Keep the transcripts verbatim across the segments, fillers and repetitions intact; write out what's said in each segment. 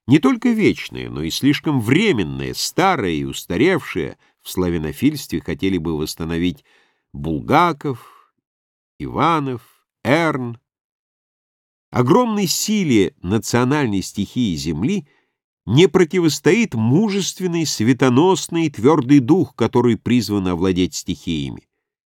Не только вечное, но и слишком временное, старое и устаревшее в славянофильстве хотели бы восстановить Булгаков, Иванов, Эрн. Огромной силе национальной стихии Земли не противостоит мужественный, светоносный, твердый дух, который призван овладеть стихиями.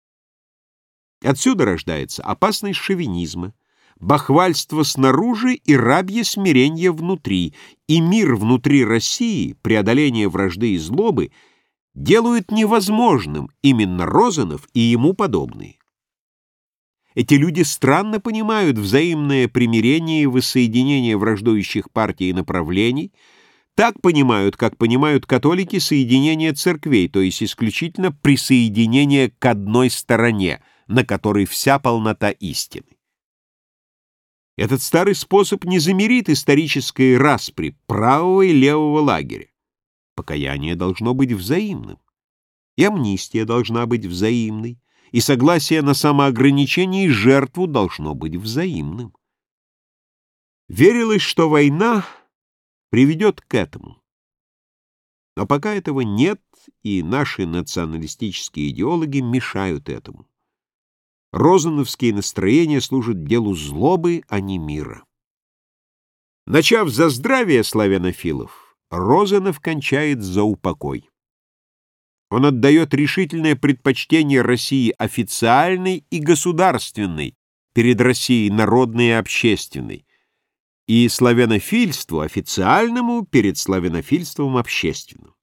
Отсюда рождается опасность шовинизма, бахвальство снаружи и рабье смирение внутри, и мир внутри России, преодоление вражды и злобы, делают невозможным именно Розанов и ему подобные. Эти люди странно понимают взаимное примирение и воссоединение враждующих партий и направлений, так понимают, как понимают католики соединение церквей, то есть исключительно присоединение к одной стороне, на которой вся полнота истины. Этот старый способ не замирит исторической распри правого и левого лагеря. Покаяние должно быть взаимным, и амнистия должна быть взаимной, и согласие на самоограничение и жертву должно быть взаимным. Верилось, что война приведет к этому. Но пока этого нет, и наши националистические идеологи мешают этому. Розановские настроения служат делу злобы, а не мира. Начав за здравие славянофилов, Розанов кончает за упокой. Он отдает решительное предпочтение России официальной и государственной перед Россией народной и общественной, и славянофильству официальному перед славянофильством общественным.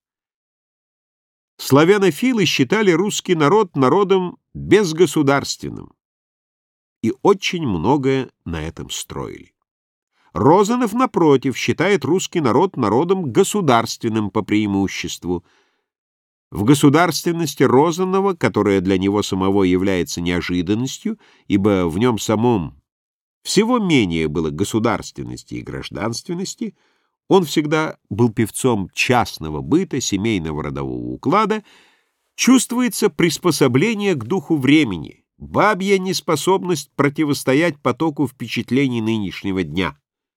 Славянофилы считали русский народ народом безгосударственным, и очень многое на этом строили. Розанов, напротив, считает русский народ народом государственным по преимуществу. В государственности Розанова, которая для него самого является неожиданностью, ибо в нем самом всего менее было государственности и гражданственности, он всегда был певцом частного быта, семейного родового уклада, чувствуется приспособление к духу времени, бабья неспособность противостоять потоку впечатлений нынешнего дня.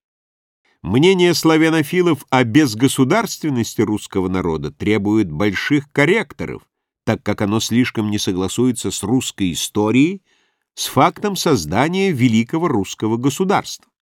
Мнение славянофилов о безгосударственности русского народа требует больших корректоров, так как оно слишком не согласуется с русской историей, с фактом создания великого русского государства.